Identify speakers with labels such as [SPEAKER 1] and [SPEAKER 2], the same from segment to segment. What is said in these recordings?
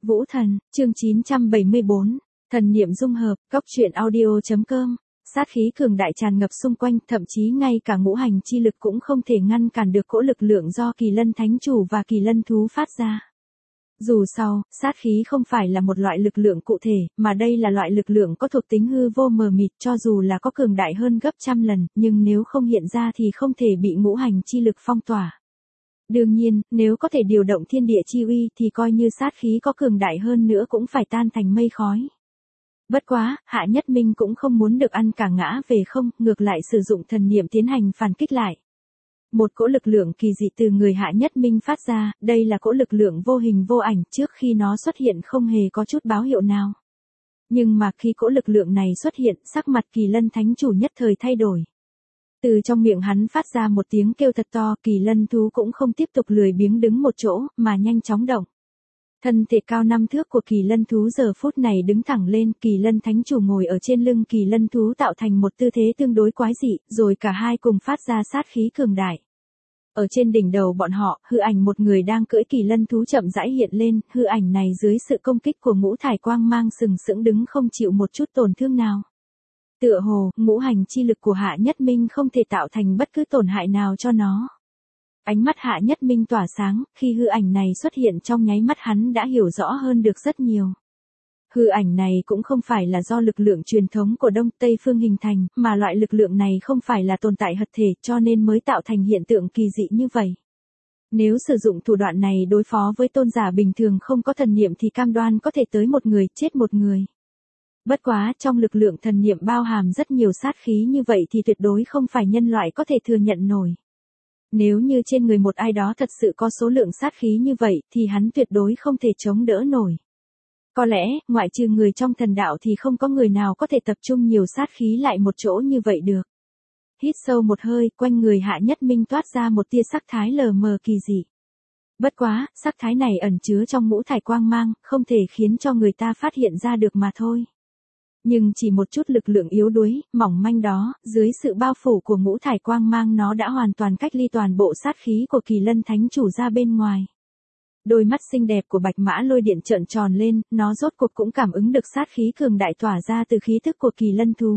[SPEAKER 1] Vũ Thần, chương 974, thần niệm dung hợp, góc truyện audio.com. Sát khí cường đại tràn ngập xung quanh, thậm chí ngay cả ngũ hành chi lực cũng không thể ngăn cản được cỗ lực lượng do Kỳ Lân Thánh Chủ và Kỳ Lân Thú phát ra. Dù sao, sát khí không phải là một loại lực lượng cụ thể, mà đây là loại lực lượng có thuộc tính hư vô mờ mịt, cho dù là có cường đại hơn gấp trăm lần, nhưng nếu không hiện ra thì không thể bị ngũ hành chi lực phong tỏa. Đương nhiên, nếu có thể điều động thiên địa chi uy thì coi như sát khí có cường đại hơn nữa cũng phải tan thành mây khói. Bất quá, Hạ Nhất Minh cũng không muốn được ăn cả ngã về không, ngược lại sử dụng thần niệm tiến hành phản kích lại. Một cỗ lực lượng kỳ dị từ người Hạ Nhất Minh phát ra, đây là cỗ lực lượng vô hình vô ảnh, trước khi nó xuất hiện không hề có chút báo hiệu nào. Nhưng mà khi cỗ lực lượng này xuất hiện, sắc mặt Kỳ Lân Thánh Chủ nhất thời thay đổi. Từ trong miệng hắn phát ra một tiếng kêu thật to, Kỳ Lân Thú cũng không tiếp tục lười biếng đứng một chỗ, mà nhanh chóng động. Thân thể cao 5 thước của Kỳ Lân Thú giờ phút này đứng thẳng lên, Kỳ Lân Thánh Chủ ngồi ở trên lưng Kỳ Lân Thú tạo thành một tư thế tương đối quái dị, rồi cả hai cùng phát ra sát khí cường đại. Ở trên đỉnh đầu bọn họ, hư ảnh một người đang cưỡi Kỳ Lân Thú chậm rãi hiện lên, hư ảnh này dưới sự công kích của ngũ thải quang mang sừng sững đứng không chịu một chút tổn thương nào. Tựa hồ, ngũ hành chi lực của Hạ Nhất Minh không thể tạo thành bất cứ tổn hại nào cho nó. Ánh mắt Hạ Nhất Minh tỏa sáng, khi hư ảnh này xuất hiện trong nháy mắt hắn đã hiểu rõ hơn được rất nhiều. Hư ảnh này cũng không phải là do lực lượng truyền thống của Đông Tây phương hình thành, mà loại lực lượng này không phải là tồn tại hợp thể cho nên mới tạo thành hiện tượng kỳ dị như vậy. Nếu sử dụng thủ đoạn này đối phó với tôn giả bình thường không có thần niệm thì cam đoan có thể tới một người, chết một người. Bất quá, trong lực lượng thần niệm bao hàm rất nhiều sát khí như vậy thì tuyệt đối không phải nhân loại có thể thừa nhận nổi. Nếu như trên người một ai đó thật sự có số lượng sát khí như vậy thì hắn tuyệt đối không thể chống đỡ nổi. Có lẽ, ngoại trừ người trong thần đạo thì không có người nào có thể tập trung nhiều sát khí lại một chỗ như vậy được. Hít sâu một hơi, quanh người Hạ Nhất Minh toát ra một tia sắc thái lờ mờ kỳ dị. Bất quá, sắc thái này ẩn chứa trong ngũ thải quang mang, không thể khiến cho người ta phát hiện ra được mà thôi. Nhưng chỉ một chút lực lượng yếu đuối, mỏng manh đó, dưới sự bao phủ của ngũ thải quang mang nó đã hoàn toàn cách ly toàn bộ sát khí của Kỳ Lân Thánh Chủ ra bên ngoài. Đôi mắt xinh đẹp của Bạch Mã Lôi Điện trợn tròn lên, nó rốt cuộc cũng cảm ứng được sát khí cường đại tỏa ra từ khí thức của Kỳ Lân Thú.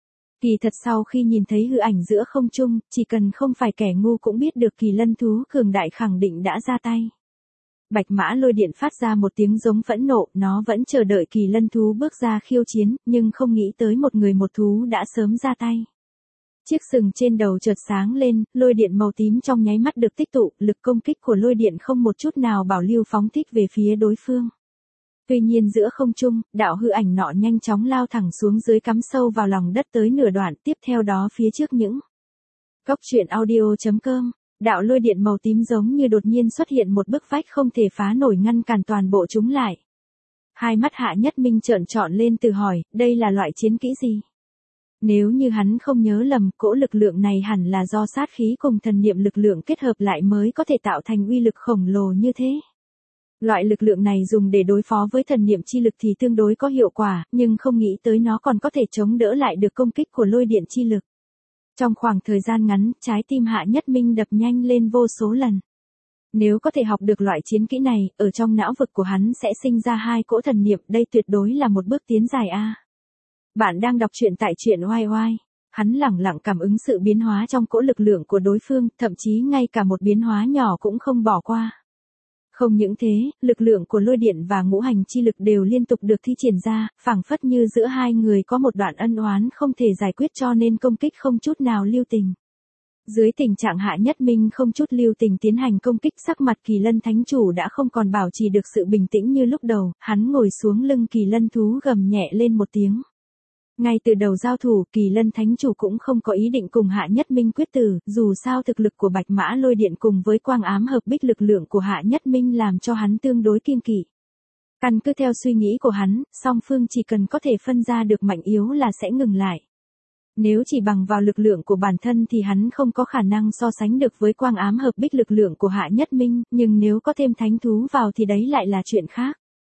[SPEAKER 1] Kỳ thật sau khi nhìn thấy hư ảnh giữa không trung, chỉ cần không phải kẻ ngu cũng biết được Kỳ Lân Thú cường đại khẳng định đã ra tay. Bạch Mã Lôi Điện phát ra một tiếng giống phẫn nộ, nó vẫn chờ đợi Kỳ Lân Thú bước ra khiêu chiến, nhưng không nghĩ tới một người một thú đã sớm ra tay. Chiếc sừng trên đầu chợt sáng lên, lôi điện màu tím trong nháy mắt được tích tụ, lực công kích của lôi điện không một chút nào bảo lưu phóng thích về phía đối phương. Tuy nhiên giữa không trung, đạo hư ảnh nọ nhanh chóng lao thẳng xuống dưới cắm sâu vào lòng đất tới nửa đoạn, tiếp theo đó phía trước những góc truyện audio.com. Đạo lôi điện màu tím giống như đột nhiên xuất hiện một bức vách không thể phá nổi ngăn cản toàn bộ chúng lại. Hai mắt Hạ Nhất Minh trợn tròn lên tự hỏi, đây là loại chiến kỹ gì? Nếu như hắn không nhớ lầm, cỗ lực lượng này hẳn là do sát khí cùng thần niệm lực lượng kết hợp lại mới có thể tạo thành uy lực khổng lồ như thế. Loại lực lượng này dùng để đối phó với thần niệm chi lực thì tương đối có hiệu quả, nhưng không nghĩ tới nó còn có thể chống đỡ lại được công kích của lôi điện chi lực. Trong khoảng thời gian ngắn, trái tim Hạ Nhất Minh đập nhanh lên vô số lần. Nếu có thể học được loại chiến kỹ này, ở trong não vực của hắn sẽ sinh ra hai cỗ thần niệm, đây tuyệt đối là một bước tiến dài a. Bạn đang đọc truyện tại truyện oai oai. Hắn lẳng lặng cảm ứng sự biến hóa trong cỗ lực lượng của đối phương, thậm chí ngay cả một biến hóa nhỏ cũng không bỏ qua. Không những thế, lực lượng của lôi điện và ngũ hành chi lực đều liên tục được thi triển ra, phảng phất như giữa hai người có một đoạn ân oán không thể giải quyết cho nên công kích không chút nào lưu tình. Dưới tình trạng Hạ Nhất Minh không chút lưu tình tiến hành công kích, sắc mặt Kỳ Lân Thánh Chủ đã không còn bảo trì được sự bình tĩnh như lúc đầu, hắn ngồi xuống lưng Kỳ Lân Thú gầm nhẹ lên một tiếng. Ngay từ đầu giao thủ, Kỳ Lân Thánh Chủ cũng không có ý định cùng Hạ Nhất Minh quyết tử, dù sao thực lực của Bạch Mã Lôi Điện cùng với quang ám hợp bích lực lượng của Hạ Nhất Minh làm cho hắn tương đối kiêng kỵ. Căn cứ theo suy nghĩ của hắn, song phương chỉ cần có thể phân ra được mạnh yếu là sẽ ngừng lại. Nếu chỉ bằng vào lực lượng của bản thân thì hắn không có khả năng so sánh được với quang ám hợp bích lực lượng của Hạ Nhất Minh, nhưng nếu có thêm thánh thú vào thì đấy lại là chuyện khác.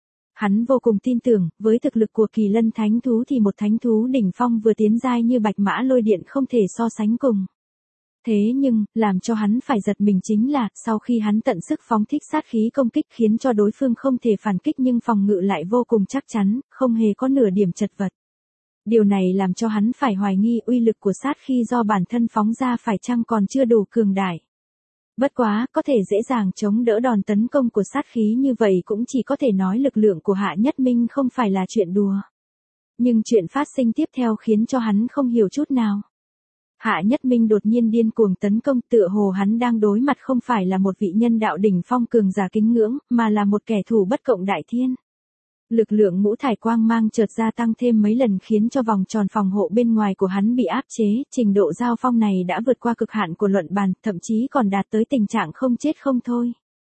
[SPEAKER 1] Hắn vô cùng tin tưởng, với thực lực của Kỳ Lân Thánh Thú thì một thánh thú đỉnh phong vừa tiến giai như Bạch Mã Lôi Điện không thể so sánh cùng. Thế nhưng, làm cho hắn phải giật mình chính là, sau khi hắn tận sức phóng thích sát khí công kích khiến cho đối phương không thể phản kích nhưng phòng ngự lại vô cùng chắc chắn, không hề có nửa điểm chật vật. Điều này làm cho hắn phải hoài nghi uy lực của sát khí do bản thân phóng ra phải chăng còn chưa đủ cường đại. Bất quá, có thể dễ dàng chống đỡ đòn tấn công của sát khí như vậy cũng chỉ có thể nói lực lượng của Hạ Nhất Minh không phải là chuyện đùa. Nhưng chuyện phát sinh tiếp theo khiến cho hắn không hiểu chút nào. Hạ Nhất Minh đột nhiên điên cuồng tấn công, tựa hồ hắn đang đối mặt không phải là một vị nhân đạo đỉnh phong cường giả kính ngưỡng, mà là một kẻ thù bất cộng đại thiên. Lực lượng ngũ thải quang mang chợt gia tăng thêm mấy lần khiến cho vòng tròn phòng hộ bên ngoài của hắn bị áp chế, trình độ giao phong này đã vượt qua cực hạn của luận bàn, thậm chí còn đạt tới tình trạng không chết không thôi.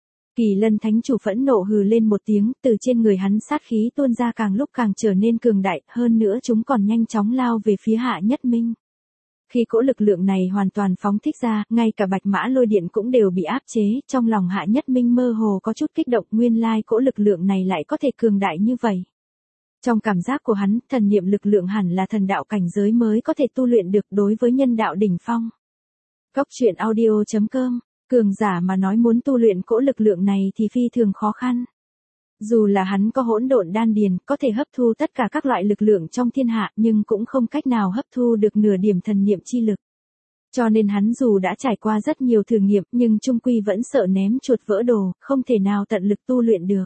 [SPEAKER 1] Kỳ Lân Thánh Chủ phẫn nộ hừ lên một tiếng, từ trên người hắn sát khí tuôn ra càng lúc càng trở nên cường đại, hơn nữa chúng còn nhanh chóng lao về phía Hạ Nhất Minh. Khi cỗ lực lượng này hoàn toàn phóng thích ra, ngay cả bạch mã lôi điện cũng đều bị áp chế, trong lòng Hạ Nhất Minh mơ hồ có chút kích động, nguyên lai cỗ lực lượng này lại có thể cường đại như vậy. Trong cảm giác của hắn, thần niệm lực lượng hẳn là thần đạo cảnh giới mới có thể tu luyện được đối với nhân đạo đỉnh phong. Cốc truyện audio.com, cường giả mà nói muốn tu luyện cỗ lực lượng này thì phi thường khó khăn. Dù là hắn có hỗn độn đan điền, có thể hấp thu tất cả các loại lực lượng trong thiên hạ, nhưng cũng không cách nào hấp thu được nửa điểm thần niệm chi lực. Cho nên hắn dù đã trải qua rất nhiều thử nghiệm, nhưng chung quy vẫn sợ ném chuột vỡ đồ, không thể nào tận lực tu luyện được.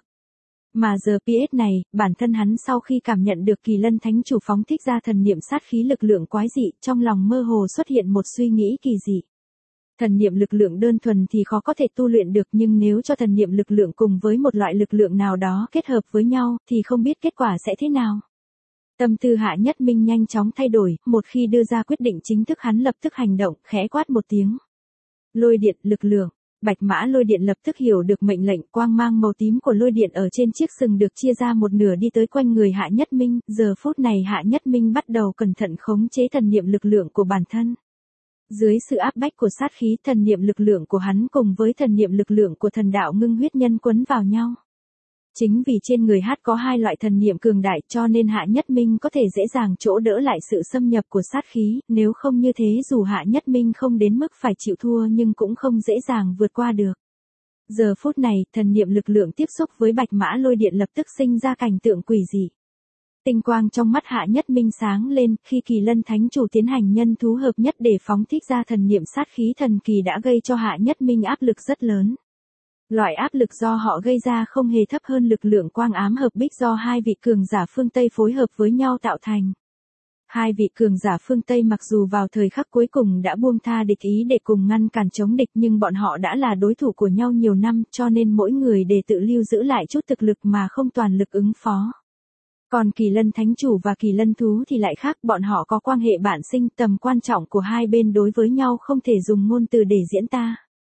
[SPEAKER 1] Mà giờ PS này, bản thân hắn sau khi cảm nhận được Kỳ Lân Thánh Chủ phóng thích ra thần niệm sát khí lực lượng quái dị, trong lòng mơ hồ xuất hiện một suy nghĩ kỳ dị. Thần niệm lực lượng đơn thuần thì khó có thể tu luyện được, nhưng nếu cho thần niệm lực lượng cùng với một loại lực lượng nào đó kết hợp với nhau, thì không biết kết quả sẽ thế nào. Tâm tư Hạ Nhất Minh nhanh chóng thay đổi, một khi đưa ra quyết định chính thức hắn lập tức hành động, khẽ quát một tiếng. Lôi điện lực lượng, bạch mã lôi điện lập tức hiểu được mệnh lệnh, quang mang màu tím của lôi điện ở trên chiếc sừng được chia ra một nửa đi tới quanh người Hạ Nhất Minh, giờ phút này Hạ Nhất Minh bắt đầu cẩn thận khống chế thần niệm lực lượng của bản thân. Dưới sự áp bách của sát khí, thần niệm lực lượng của hắn cùng với thần niệm lực lượng của thần đạo ngưng huyết nhân quấn vào nhau. Chính vì trên người hát có hai loại thần niệm cường đại cho nên Hạ Nhất Minh có thể dễ dàng chỗ đỡ lại sự xâm nhập của sát khí, nếu không như thế dù Hạ Nhất Minh không đến mức phải chịu thua nhưng cũng không dễ dàng vượt qua được. Giờ phút này, thần niệm lực lượng tiếp xúc với bạch mã lôi điện lập tức sinh ra cảnh tượng quỷ dị. Tinh quang trong mắt Hạ Nhất Minh sáng lên, khi Kỳ Lân Thánh Chủ tiến hành nhân thú hợp nhất để phóng thích ra thần niệm sát khí thần kỳ đã gây cho Hạ Nhất Minh áp lực rất lớn. Loại áp lực do họ gây ra không hề thấp hơn lực lượng quang ám hợp bích do hai vị cường giả phương Tây phối hợp với nhau tạo thành. Hai vị cường giả phương Tây mặc dù vào thời khắc cuối cùng đã buông tha địch ý để cùng ngăn cản chống địch nhưng bọn họ đã là đối thủ của nhau nhiều năm cho nên mỗi người đều tự lưu giữ lại chút thực lực mà không toàn lực ứng phó. Còn Kỳ Lân Thánh Chủ và Kỳ Lân Thú thì lại khác, bọn họ có quan hệ bản sinh, tầm quan trọng của hai bên đối với nhau không thể dùng ngôn từ để diễn tả.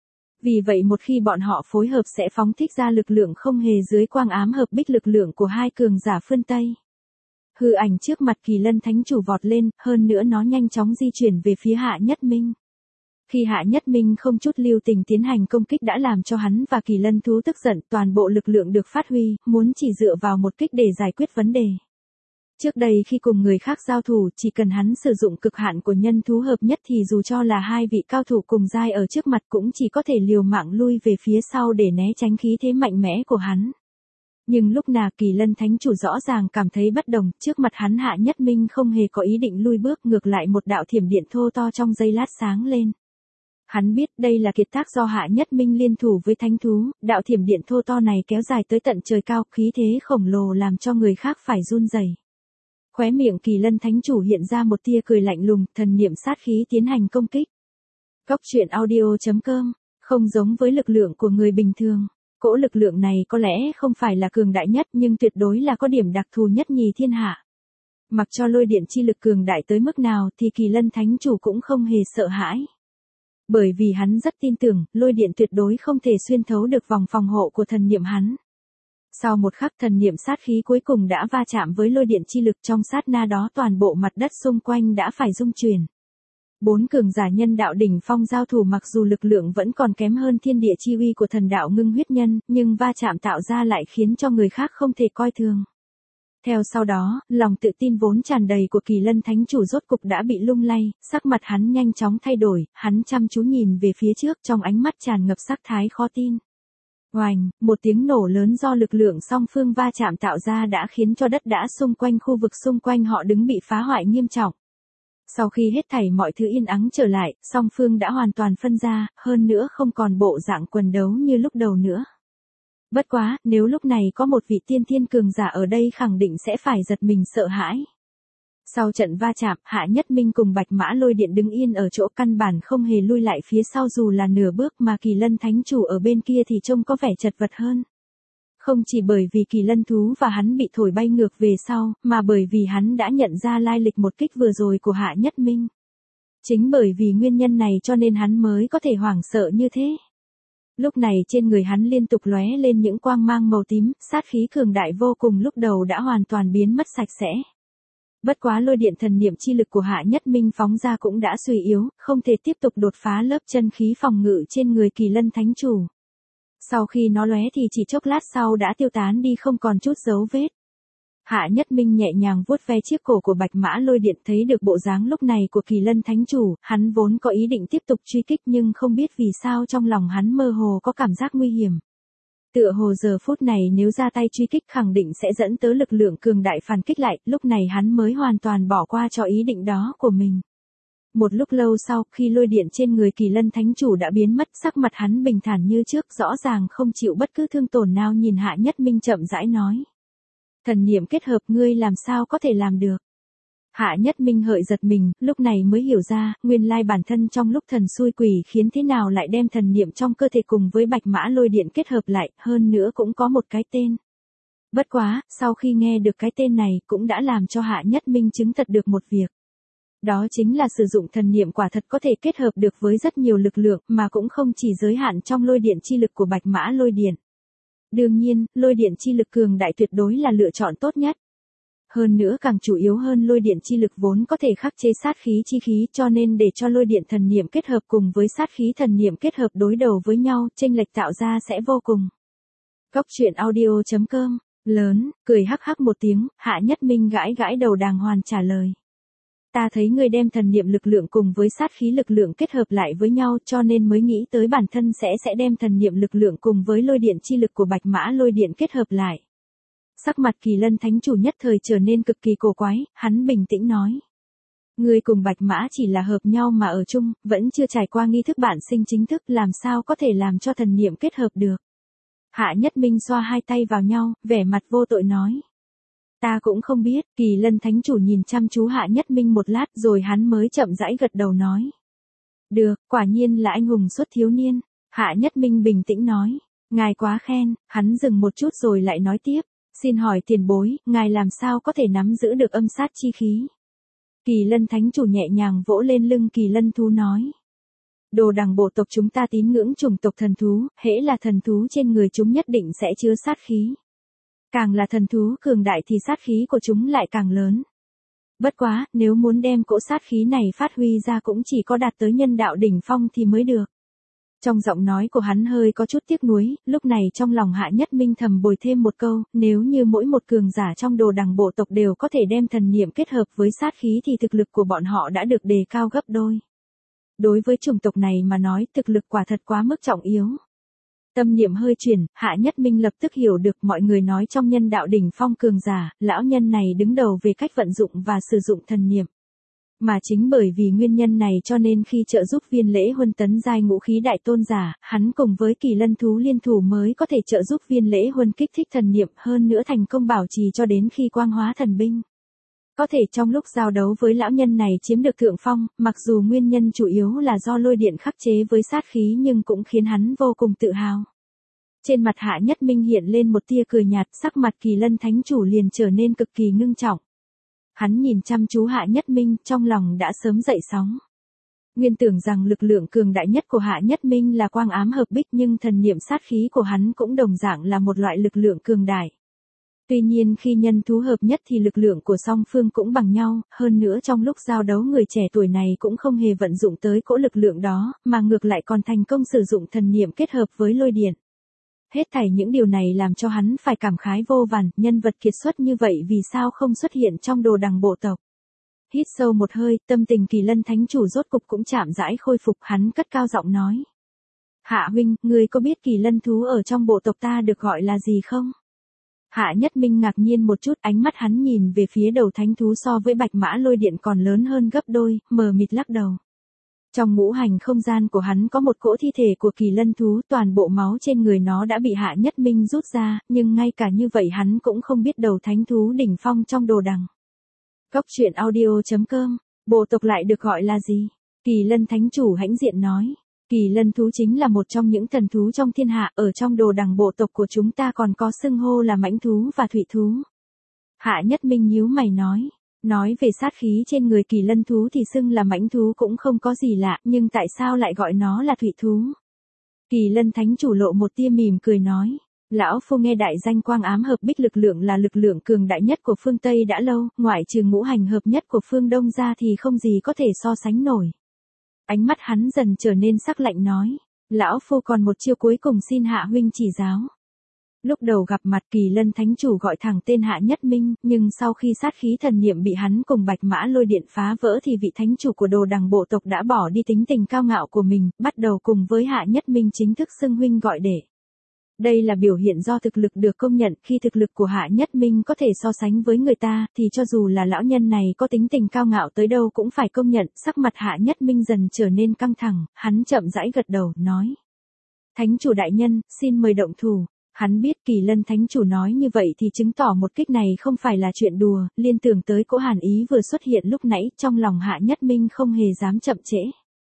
[SPEAKER 1] Vì vậy một khi bọn họ phối hợp sẽ phóng thích ra lực lượng không hề dưới quang ám hợp bích lực lượng của hai cường giả phương Tây. Hư ảnh trước mặt Kỳ Lân Thánh Chủ vọt lên, hơn nữa nó nhanh chóng di chuyển về phía Hạ Nhất Minh. Khi Hạ Nhất Minh không chút lưu tình tiến hành công kích đã làm cho hắn và Kỳ Lân Thú tức giận, toàn bộ lực lượng được phát huy, muốn chỉ dựa vào một kích để giải quyết vấn đề. Trước đây khi cùng người khác giao thủ, chỉ cần hắn sử dụng cực hạn của nhân thú hợp nhất thì dù cho là hai vị cao thủ cùng giai ở trước mặt cũng chỉ có thể liều mạng lui về phía sau để né tránh khí thế mạnh mẽ của hắn. Nhưng lúc nào Kỳ Lân Thánh Chủ rõ ràng cảm thấy bất đồng, trước mặt hắn Hạ Nhất Minh không hề có ý định lui bước, ngược lại một đạo thiểm điện thô to trong giây lát sáng lên. Hắn biết đây là kiệt tác do Hạ Nhất Minh liên thủ với thánh thú, đạo thiểm điện thô to này kéo dài tới tận trời cao, khí thế khổng lồ làm cho người khác phải run rẩy. Khóe miệng Kỳ Lân Thánh Chủ hiện ra một tia cười lạnh lùng, thần niệm sát khí tiến hành công kích. Cốc truyện audio.com, không giống với lực lượng của người bình thường. Cỗ lực lượng này có lẽ không phải là cường đại nhất nhưng tuyệt đối là có điểm đặc thù nhất nhì thiên hạ. Mặc cho lôi điện chi lực cường đại tới mức nào thì Kỳ Lân Thánh Chủ cũng không hề sợ hãi. Bởi vì hắn rất tin tưởng, lôi điện tuyệt đối không thể xuyên thấu được vòng phòng hộ của thần niệm hắn. Sau một khắc thần niệm sát khí cuối cùng đã va chạm với lôi điện chi lực, trong sát na đó toàn bộ mặt đất xung quanh đã phải rung chuyển. Bốn cường giả nhân đạo đỉnh phong giao thủ mặc dù lực lượng vẫn còn kém hơn thiên địa chi uy của thần đạo ngưng huyết nhân, nhưng va chạm tạo ra lại khiến cho người khác không thể coi thường. Theo sau đó, lòng tự tin vốn tràn đầy của Kỳ Lân Thánh Chủ rốt cục đã bị lung lay, sắc mặt hắn nhanh chóng thay đổi, hắn chăm chú nhìn về phía trước trong ánh mắt tràn ngập sắc thái khó tin. Oành, một tiếng nổ lớn do lực lượng song phương va chạm tạo ra đã khiến cho đất đã xung quanh khu vực xung quanh họ đứng bị phá hoại nghiêm trọng. Sau khi hết thảy mọi thứ yên ắng trở lại, song phương đã hoàn toàn phân ra, hơn nữa không còn bộ dạng quần đấu như lúc đầu nữa. Bất quá, nếu lúc này có một vị tiên thiên cường giả ở đây khẳng định sẽ phải giật mình sợ hãi. Sau trận va chạm, Hạ Nhất Minh cùng Bạch Mã Lôi Điện đứng yên ở chỗ căn bản không hề lui lại phía sau dù là nửa bước mà Kỳ Lân Thánh Chủ ở bên kia thì trông có vẻ chật vật hơn. Không chỉ bởi vì Kỳ Lân Thú và hắn bị thổi bay ngược về sau, mà bởi vì hắn đã nhận ra lai lịch một kích vừa rồi của Hạ Nhất Minh. Chính bởi vì nguyên nhân này cho nên hắn mới có thể hoảng sợ như thế. Lúc này trên người hắn liên tục lóe lên những quang mang màu tím, sát khí cường đại vô cùng lúc đầu đã hoàn toàn biến mất sạch sẽ. Bất quá lôi điện thần niệm chi lực của Hạ Nhất Minh phóng ra cũng đã suy yếu, không thể tiếp tục đột phá lớp chân khí phòng ngự trên người Kỳ Lân Thánh Chủ. Sau khi nó lóe thì chỉ chốc lát sau đã tiêu tán đi không còn chút dấu vết. Hạ Nhất Minh nhẹ nhàng vuốt ve chiếc cổ của Bạch Mã Lôi Điện thấy được bộ dáng lúc này của Kỳ Lân Thánh Chủ, hắn vốn có ý định tiếp tục truy kích nhưng không biết vì sao trong lòng hắn mơ hồ có cảm giác nguy hiểm. Tựa hồ giờ phút này nếu ra tay truy kích khẳng định sẽ dẫn tới lực lượng cường đại phản kích lại, lúc này hắn mới hoàn toàn bỏ qua cho ý định đó của mình. Một lúc lâu sau, khi lôi điện trên người Kỳ Lân Thánh Chủ đã biến mất, sắc mặt hắn bình thản như trước, rõ ràng không chịu bất cứ thương tổn nào nhìn Hạ Nhất Minh chậm rãi nói. Thần niệm kết hợp ngươi làm sao có thể làm được. Hạ Nhất Minh hợi giật mình, lúc này mới hiểu ra, nguyên lai bản thân trong lúc thần xui quỷ khiến thế nào lại đem thần niệm trong cơ thể cùng với Bạch Mã Lôi Điện kết hợp lại, hơn nữa cũng có một cái tên. Bất quá, sau khi nghe được cái tên này cũng đã làm cho Hạ Nhất Minh chứng thật được một việc. Đó chính là sử dụng thần niệm quả thật có thể kết hợp được với rất nhiều lực lượng mà cũng không chỉ giới hạn trong lôi điện chi lực của Bạch Mã Lôi Điện. Đương nhiên, lôi điện chi lực cường đại tuyệt đối là lựa chọn tốt nhất. Hơn nữa càng chủ yếu hơn lôi điện chi lực vốn có thể khắc chế sát khí chi khí cho nên để cho lôi điện thần niệm kết hợp cùng với sát khí thần niệm kết hợp đối đầu với nhau, chênh lệch tạo ra sẽ vô cùng. Cốc truyện audio.com, lớn, cười hắc hắc một tiếng, Hạ Nhất Minh gãi gãi đầu đàng hoàng trả lời. Ta thấy ngươi đem thần niệm lực lượng cùng với sát khí lực lượng kết hợp lại với nhau cho nên mới nghĩ tới bản thân sẽ đem thần niệm lực lượng cùng với lôi điện chi lực của Bạch Mã Lôi Điện kết hợp lại. Sắc mặt Kỳ Lân Thánh Chủ nhất thời trở nên cực kỳ cổ quái, hắn bình tĩnh nói. Ngươi cùng Bạch Mã chỉ là hợp nhau mà ở chung, vẫn chưa trải qua nghi thức bản sinh chính thức làm sao có thể làm cho thần niệm kết hợp được. Hạ Nhất Minh xoa hai tay vào nhau, vẻ mặt vô tội nói. Ta cũng không biết, Kỳ Lân Thánh Chủ nhìn chăm chú Hạ Nhất Minh một lát rồi hắn mới chậm rãi gật đầu nói. Được, quả nhiên là anh hùng xuất thiếu niên, Hạ Nhất Minh bình tĩnh nói. Ngài quá khen, hắn dừng một chút rồi lại nói tiếp. Xin hỏi tiền bối, ngài làm sao có thể nắm giữ được âm sát chi khí? Kỳ Lân Thánh Chủ nhẹ nhàng vỗ lên lưng Kỳ Lân Thú nói. Đồ đằng bộ tộc chúng ta tín ngưỡng chủng tộc thần thú, hễ là thần thú trên người chúng nhất định sẽ chứa sát khí. Càng là thần thú cường đại thì sát khí của chúng lại càng lớn. Bất quá, nếu muốn đem cỗ sát khí này phát huy ra cũng chỉ có đạt tới nhân đạo đỉnh phong thì mới được. Trong giọng nói của hắn hơi có chút tiếc nuối, lúc này trong lòng Hạ Nhất Minh thầm bồi thêm một câu, nếu như mỗi một cường giả trong đồ đằng bộ tộc đều có thể đem thần niệm kết hợp với sát khí thì thực lực của bọn họ đã được đề cao gấp đôi. Đối với chủng tộc này mà nói thực lực quả thật quá mức trọng yếu. Tâm niệm hơi chuyển, Hạ Nhất Minh lập tức hiểu được mọi người nói trong nhân đạo đỉnh phong cường giả, lão nhân này đứng đầu về cách vận dụng và sử dụng thần niệm. Mà chính bởi vì nguyên nhân này cho nên khi trợ giúp Viên Lễ Huân tấn giai ngũ khí đại tôn giả, hắn cùng với Kỳ Lân Thú liên thủ mới có thể trợ giúp Viên Lễ Huân kích thích thần niệm hơn nữa thành công bảo trì cho đến khi quang hóa thần binh. Có thể trong lúc giao đấu với lão nhân này chiếm được thượng phong, mặc dù nguyên nhân chủ yếu là do lôi điện khắc chế với sát khí nhưng cũng khiến hắn vô cùng tự hào. Trên mặt Hạ Nhất Minh hiện lên một tia cười nhạt, sắc mặt Kỳ Lân Thánh Chủ liền trở nên cực kỳ ngưng trọng. Hắn nhìn chăm chú Hạ Nhất Minh, trong lòng đã sớm dậy sóng. Nguyên tưởng rằng lực lượng cường đại nhất của Hạ Nhất Minh là quang ám hợp bích nhưng thần niệm sát khí của hắn cũng đồng dạng là một loại lực lượng cường đại. Tuy nhiên khi nhân thú hợp nhất thì lực lượng của song phương cũng bằng nhau, hơn nữa trong lúc giao đấu người trẻ tuổi này cũng không hề vận dụng tới cỗ lực lượng đó, mà ngược lại còn thành công sử dụng thần niệm kết hợp với lôi điện. Hết thảy những điều này làm cho hắn phải cảm khái vô vàn, nhân vật kiệt xuất như vậy vì sao không xuất hiện trong đồ đằng bộ tộc. Hít sâu một hơi, tâm tình Kỳ Lân Thánh Chủ rốt cục cũng chạm rãi khôi phục, hắn cất cao giọng nói. Hạ huynh, ngươi có biết Kỳ Lân thú ở trong bộ tộc ta được gọi là gì không? Hạ Nhất Minh ngạc nhiên một chút, ánh mắt hắn nhìn về phía đầu thánh thú so với Bạch Mã Lôi Điện còn lớn hơn gấp đôi, mờ mịt lắc đầu. Trong ngũ hành không gian của hắn có một cỗ thi thể của Kỳ Lân thú, toàn bộ máu trên người nó đã bị Hạ Nhất Minh rút ra, nhưng ngay cả như vậy hắn cũng không biết đầu thánh thú đỉnh phong trong đồ đằng. Cốc truyện audio.com, bộ tộc lại được gọi là gì? Kỳ Lân Thánh Chủ hãnh diện nói. Kỳ Lân thú chính là một trong những thần thú trong thiên hạ, ở trong đồ đằng bộ tộc của chúng ta còn có xưng hô là mãnh thú và thủy thú. Hạ Nhất Minh nhíu mày nói. Nói về sát khí trên người Kỳ Lân thú thì xưng là mãnh thú cũng không có gì lạ, nhưng tại sao lại gọi nó là thủy thú? Kỳ Lân Thánh Chủ lộ một tia mỉm cười nói. Lão phu nghe đại danh quang ám hợp bích lực lượng là lực lượng cường đại nhất của phương Tây đã lâu, ngoại trừ ngũ hành hợp nhất của phương Đông ra thì không gì có thể so sánh nổi. Ánh mắt hắn dần trở nên sắc lạnh nói. Lão phu còn một chiêu cuối cùng xin Hạ huynh chỉ giáo. Lúc đầu gặp mặt Kỳ Lân Thánh Chủ gọi thẳng tên Hạ Nhất Minh, nhưng sau khi sát khí thần niệm bị hắn cùng Bạch Mã Lôi Điện phá vỡ thì vị thánh chủ của đồ đằng bộ tộc đã bỏ đi tính tình cao ngạo của mình, bắt đầu cùng với Hạ Nhất Minh chính thức xưng huynh gọi đệ. Đây là biểu hiện do thực lực được công nhận, khi thực lực của Hạ Nhất Minh có thể so sánh với người ta, thì cho dù là lão nhân này có tính tình cao ngạo tới đâu cũng phải công nhận. Sắc mặt Hạ Nhất Minh dần trở nên căng thẳng, hắn chậm rãi gật đầu, nói. Thánh chủ đại nhân, xin mời động thủ. Hắn biết Kỳ Lân Thánh Chủ nói như vậy thì chứng tỏ một kích này không phải là chuyện đùa, liên tưởng tới cỗ hàn ý vừa xuất hiện lúc nãy, trong lòng Hạ Nhất Minh không hề dám chậm trễ.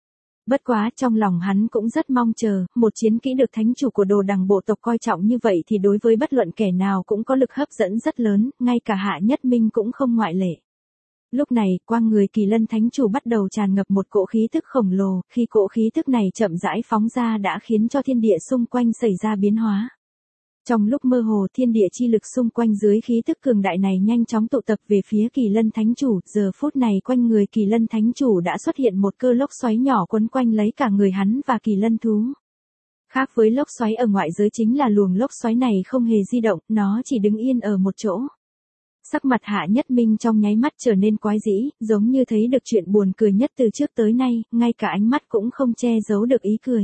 [SPEAKER 1] Bất quá trong lòng hắn cũng rất mong chờ, một chiến kỹ được thánh chủ của đồ đằng bộ tộc coi trọng như vậy thì đối với bất luận kẻ nào cũng có lực hấp dẫn rất lớn, ngay cả Hạ Nhất Minh cũng không ngoại lệ. Lúc này, quang người Kỳ Lân Thánh Chủ bắt đầu tràn ngập một cỗ khí tức khổng lồ, khi cỗ khí tức này chậm rãi phóng ra đã khiến cho thiên địa xung quanh xảy ra biến hóa. Trong lúc mơ hồ, thiên địa chi lực xung quanh dưới khí tức cường đại này nhanh chóng tụ tập về phía Kỳ Lân Thánh Chủ, giờ phút này quanh người Kỳ Lân Thánh Chủ đã xuất hiện một cơ lốc xoáy nhỏ quấn quanh lấy cả người hắn và Kỳ Lân thú. Khác với lốc xoáy ở ngoại giới chính là luồng lốc xoáy này không hề di động, nó chỉ đứng yên ở một chỗ. Sắc mặt Hạ Nhất Minh trong nháy mắt trở nên quái dĩ, giống như thấy được chuyện buồn cười nhất từ trước tới nay, ngay cả ánh mắt cũng không che giấu được ý cười.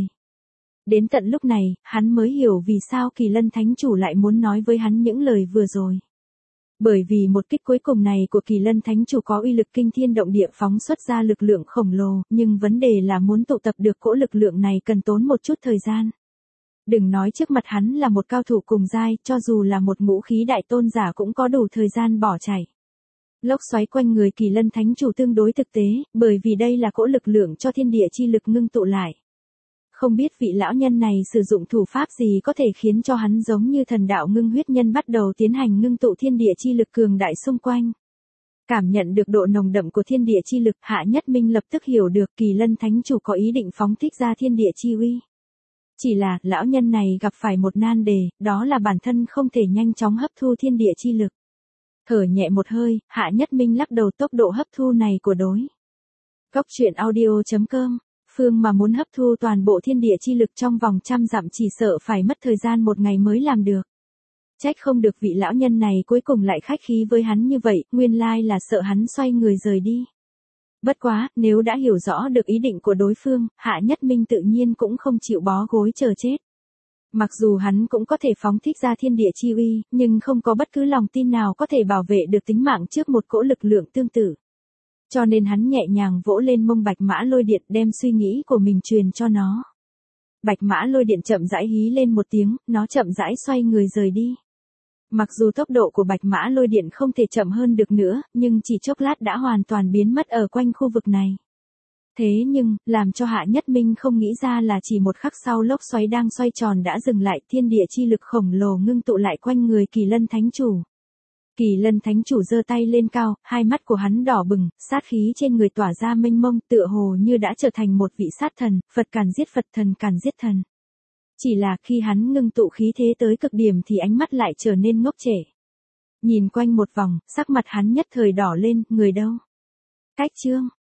[SPEAKER 1] Đến tận lúc này, hắn mới hiểu vì sao Kỳ Lân Thánh Chủ lại muốn nói với hắn những lời vừa rồi. Bởi vì một kích cuối cùng này của Kỳ Lân Thánh Chủ có uy lực kinh thiên động địa, phóng xuất ra lực lượng khổng lồ, nhưng vấn đề là muốn tụ tập được cỗ lực lượng này cần tốn một chút thời gian. Đừng nói trước mặt hắn là một cao thủ cùng giai, cho dù là một ngũ khí đại tôn giả cũng có đủ thời gian bỏ chạy. Lốc xoáy quanh người Kỳ Lân Thánh Chủ tương đối thực tế, bởi vì đây là cỗ lực lượng cho thiên địa chi lực ngưng tụ lại. Không biết vị lão nhân này sử dụng thủ pháp gì có thể khiến cho hắn giống như thần đạo ngưng huyết nhân bắt đầu tiến hành ngưng tụ thiên địa chi lực cường đại xung quanh. Cảm nhận được độ nồng đậm của thiên địa chi lực, Hạ Nhất Minh lập tức hiểu được Kỳ Lân Thánh Chủ có ý định phóng thích ra thiên địa chi uy. Chỉ là, lão nhân này gặp phải một nan đề, đó là bản thân không thể nhanh chóng hấp thu thiên địa chi lực. Thở nhẹ một hơi, Hạ Nhất Minh lắc đầu, tốc độ hấp thu này của đối. Cốc truyện audio.com, Phương mà muốn hấp thu toàn bộ thiên địa chi lực trong vòng 100 dặm chỉ sợ phải mất thời gian một ngày mới làm được. Trách không được vị lão nhân này cuối cùng lại khách khí với hắn như vậy, nguyên lai là sợ hắn xoay người rời đi. Bất quá, nếu đã hiểu rõ được ý định của đối phương, Hạ Nhất Minh tự nhiên cũng không chịu bó gối chờ chết. Mặc dù hắn cũng có thể phóng thích ra thiên địa chi uy, nhưng không có bất cứ lòng tin nào có thể bảo vệ được tính mạng trước một cỗ lực lượng tương tự. Cho nên hắn nhẹ nhàng vỗ lên mông Bạch Mã Lôi Điện, đem suy nghĩ của mình truyền cho nó. Bạch Mã Lôi Điện chậm rãi hí lên một tiếng, nó chậm rãi xoay người rời đi. Mặc dù tốc độ của Bạch Mã Lôi Điện không thể chậm hơn được nữa, nhưng chỉ chốc lát đã hoàn toàn biến mất ở quanh khu vực này. Thế nhưng, làm cho Hạ Nhất Minh không nghĩ ra là chỉ một khắc sau lốc xoáy đang xoay tròn đã dừng lại, thiên địa chi lực khổng lồ ngưng tụ lại quanh người Kỳ Lân Thánh Chủ. Kỳ Lân Thánh Chủ giơ tay lên cao, hai mắt của hắn đỏ bừng, sát khí trên người tỏa ra mênh mông, tựa hồ như đã trở thành một vị sát thần, Phật càn giết Phật, thần càn giết thần. Chỉ là khi hắn ngưng tụ khí thế tới cực điểm thì ánh mắt lại trở nên ngốc trệ. Nhìn quanh một vòng, sắc mặt hắn nhất thời đỏ lên, người đâu? Cách chương